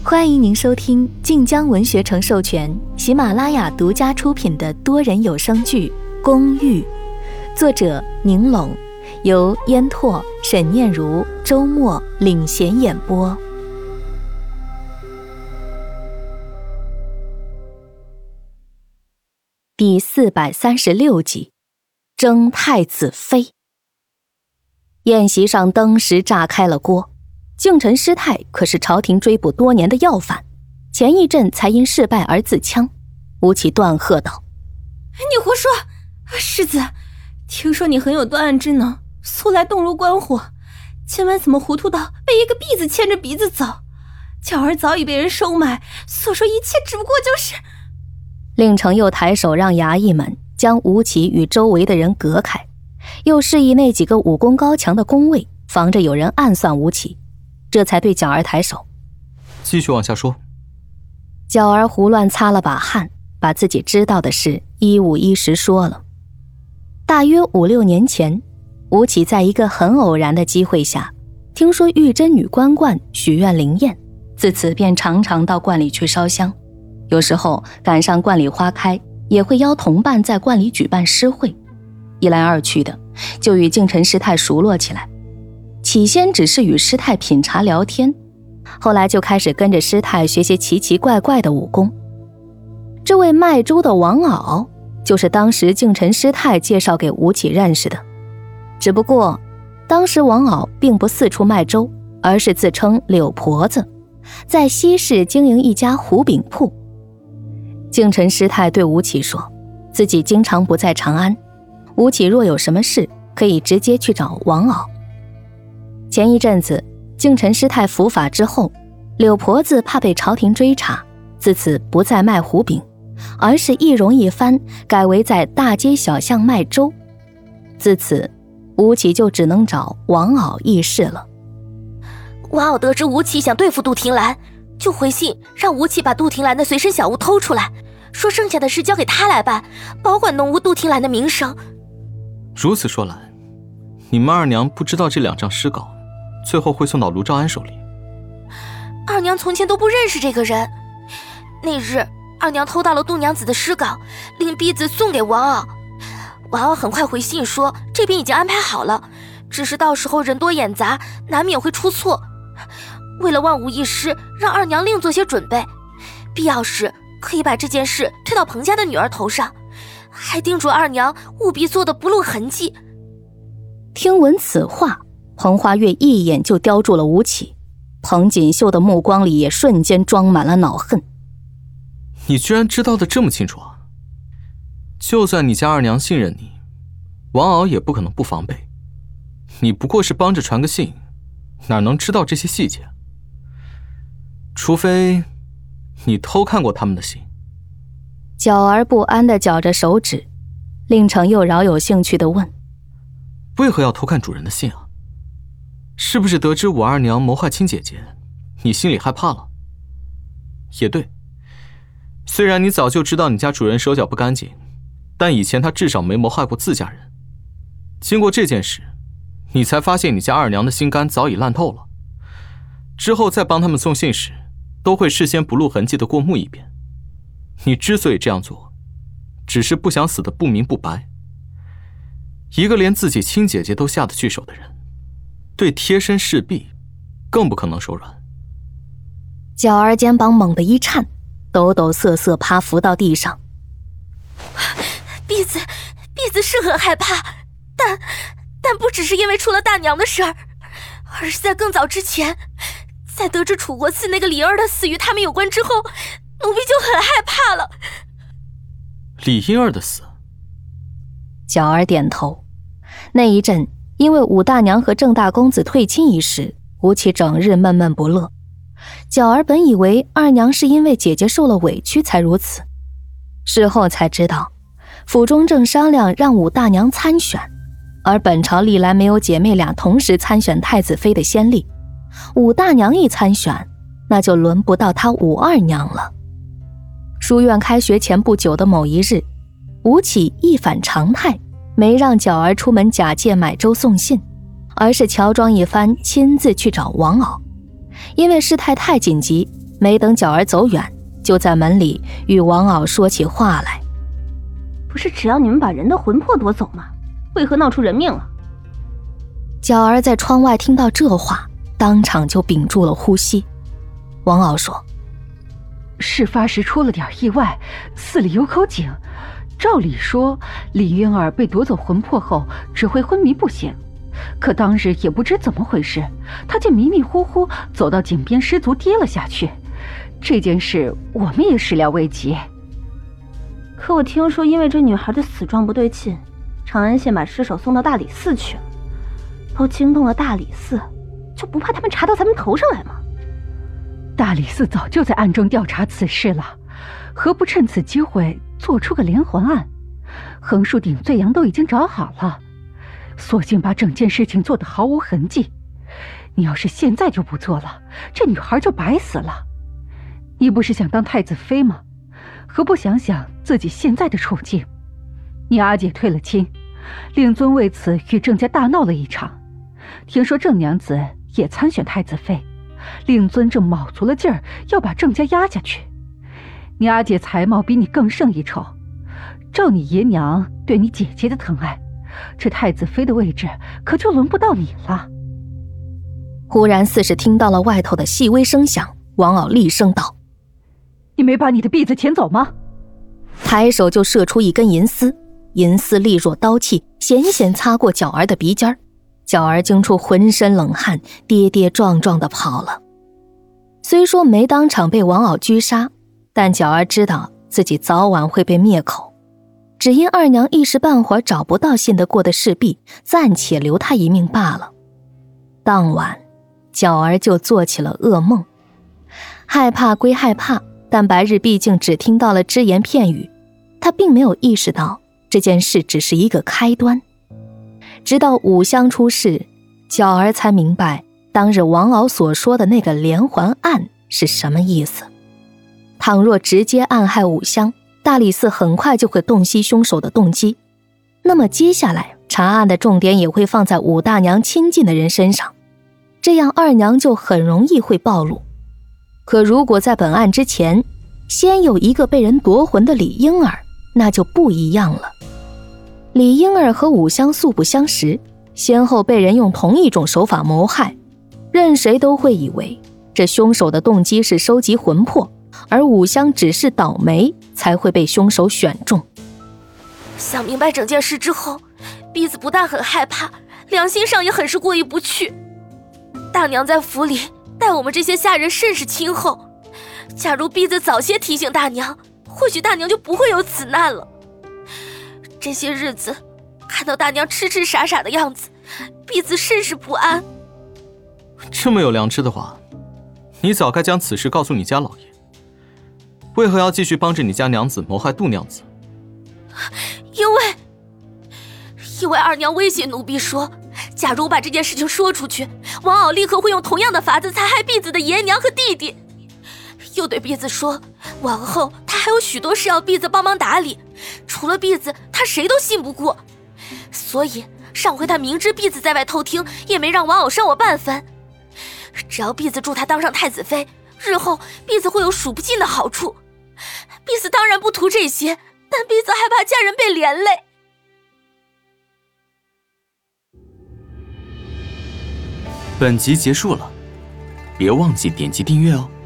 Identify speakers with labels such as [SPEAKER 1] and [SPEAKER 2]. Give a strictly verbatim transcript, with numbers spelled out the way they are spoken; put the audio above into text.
[SPEAKER 1] 欢迎您收听晋江文学城授权、喜马拉雅独家出品的多人有声剧《公寓》，作者宁龙，由烟拓、沈念如、周末领衔演播。第四百三十六集，争太子妃。宴席上登时炸开了锅。靖臣师太可是朝廷追捕多年的要犯，前一阵才因事败而自枪。吴起断喝道：
[SPEAKER 2] 你胡说！世子，听说你很有断案之能，素来洞如观火，今晚怎么糊涂到被一个婢子牵着鼻子走？巧儿早已被人收买，所说一切只不过就是……
[SPEAKER 1] 令程又抬手让衙役们将吴起与周围的人隔开，又示意那几个武功高强的宫卫防着有人暗算吴起，这才对角儿抬手，
[SPEAKER 3] 继续往下说。
[SPEAKER 1] 角儿胡乱擦了把汗，把自己知道的事一五一十说了。大约五六年前，吴起在一个很偶然的机会下，听说玉真女关观许愿灵验，自此便常常到观里去烧香，有时候赶上观里花开，也会邀同伴在观里举办诗会，一来二去的就与靖臣师太熟络起来。起先只是与师太品茶聊天，后来就开始跟着师太学些奇奇怪怪的武功。这位卖粥的王敖，就是当时靖臣师太介绍给吴起认识的。只不过当时王敖并不四处卖粥，而是自称柳婆子，在西市经营一家糊饼铺。靖臣师太对吴起说，自己经常不在长安，吴起若有什么事，可以直接去找王敖。前一阵子靖臣师太伏法之后，柳婆子怕被朝廷追查，自此不再卖糊饼，而是易容一番，改为在大街小巷卖粥。自此吴起就只能找王敖议事了。
[SPEAKER 4] 王敖得知吴起想对付杜婷兰，就回信让吴起把杜婷兰的随身小物偷出来，说剩下的事交给他来办，保管弄污杜婷兰的名声。
[SPEAKER 3] 如此说来，你们二娘不知道这两张诗稿最后会送到卢兆安手里。
[SPEAKER 4] 二娘从前都不认识这个人，那日二娘偷到了杜娘子的诗稿，令婢子送给王敖。王敖很快回信说这边已经安排好了，只是到时候人多眼杂，难免会出错。为了万无一失，让二娘另做些准备，必要时可以把这件事推到彭家的女儿头上，还叮嘱二娘务必做得不露痕迹。
[SPEAKER 1] 听闻此话，彭花月一眼就叼住了吴起，彭锦绣的目光里也瞬间装满了恼恨。
[SPEAKER 3] 你居然知道的这么清楚啊！就算你家二娘信任你，王敖也不可能不防备。你不过是帮着传个信，哪能知道这些细节？除非你偷看过他们的信。
[SPEAKER 1] 角儿不安地绞着手指，令程又饶有兴趣地问，
[SPEAKER 3] 为何要偷看主人的信啊？是不是得知我二娘谋害亲姐姐，你心里害怕了？也对，虽然你早就知道你家主人手脚不干净，但以前他至少没谋害过自家人。经过这件事，你才发现你家二娘的心肝早已烂透了。之后再帮他们送信时，都会事先不露痕迹的过目一遍。你之所以这样做，只是不想死得不明不白。一个连自己亲姐姐都下得去手的人，对贴身侍婢更不可能手软。
[SPEAKER 1] 角儿肩膀猛地一颤，抖抖瑟瑟趴伏到地上。
[SPEAKER 4] 婢子婢子是很害怕，但但不只是因为出了大娘的事儿，而是在更早之前，在得知楚国寺那个李儿的死与他们有关之后，奴婢就很害怕了。
[SPEAKER 3] 李婴儿的死？
[SPEAKER 1] 角儿点头。那一阵因为武大娘和郑大公子退亲一事，吴起整日闷闷不乐。角儿本以为二娘是因为姐姐受了委屈才如此，事后才知道府中正商量让武大娘参选，而本朝历来没有姐妹俩同时参选太子妃的先例，武大娘一参选，那就轮不到她武二娘了。书院开学前不久的某一日，吴起一反常态，没让角儿出门假借买粥送信，而是乔装一番亲自去找王敖。因为事态太紧急， 没等角儿走远，就在门里与王媪说起话来。
[SPEAKER 2] 不是只要你们把人的魂魄夺走吗？为何闹出人命了？
[SPEAKER 1] 角儿在窗外听到这话，当场就屏住了呼吸。王媪说，
[SPEAKER 5] 事发时出了点意外，寺里有口井，照理说李婴儿被夺走魂魄后只会昏迷不醒，可当日也不知怎么回事，他竟迷迷糊糊走到井边失足跌了下去。这件事我们也始料未及。
[SPEAKER 2] 可我听说因为这女孩的死状不对劲，长安县把尸首送到大理寺去了。都惊动了大理寺，就不怕他们查到咱们头上来吗？
[SPEAKER 5] 大理寺早就在暗中调查此事了，何不趁此机会做出个连环案？横竖顶罪羊都已经找好了，索性把整件事情做得毫无痕迹。你要是现在就不做了，这女孩就白死了。你不是想当太子妃吗？何不想想自己现在的处境？你阿姐退了亲，令尊为此与郑家大闹了一场。听说郑娘子也参选太子妃，令尊正卯足了劲儿要把郑家压下去。你阿姐才貌比你更胜一筹，照你爷娘对你姐姐的疼爱，这太子妃的位置可就轮不到你了。
[SPEAKER 1] 忽然似是听到了外头的细微声响，王媪厉声道，
[SPEAKER 5] 你没把你的婢子遣走吗？
[SPEAKER 1] 抬手就射出一根银丝，银丝利若刀气，险险擦过角儿的鼻尖儿。角儿惊出浑身冷汗，跌跌撞撞地跑了。虽说没当场被王媪狙杀，但角儿知道自己早晚会被灭口，只因二娘一时半会儿找不到信得过的侍婢，暂且留她一命罢了。当晚角儿就做起了噩梦，害怕归害怕，但白日毕竟只听到了只言片语，他并没有意识到这件事只是一个开端。直到武香出事，角儿才明白当日王媪所说的那个连环案是什么意思。倘若直接暗害武香，大理寺很快就会洞悉凶手的动机，那么接下来查案的重点也会放在武大娘亲近的人身上，这样二娘就很容易会暴露。可如果在本案之前先有一个被人夺魂的李婴儿，那就不一样了。李婴儿和武香素不相识，先后被人用同一种手法谋害，任谁都会以为这凶手的动机是收集魂魄，而武香只是倒霉才会被凶手选中。
[SPEAKER 4] 想明白整件事之后，婢子不但很害怕，良心上也很是过意不去。大娘在府里待我们这些下人甚是亲厚，假如婢子早些提醒大娘，或许大娘就不会有此难了。这些日子看到大娘痴痴傻傻的样子，婢子甚是不安。
[SPEAKER 3] 这么有良知的话，你早该将此事告诉你家老爷，为何要继续帮着你家娘子谋害杜娘子？
[SPEAKER 4] 因为因为二娘威胁奴婢说，假如把这件事情说出去，王媪立刻会用同样的法子残害婢子的爷娘和弟弟。又对婢子说，往后他还有许多事要婢子帮忙打理，除了婢子他谁都信不过。所以上回他明知婢子在外偷听，也没让王媪伤我半分。只要婢子助他当上太子妃，日后婢子会有数不尽的好处。婢子当然不图这些，但婢子害怕家人被连累。
[SPEAKER 3] 本集结束了，别忘记点击订阅哦。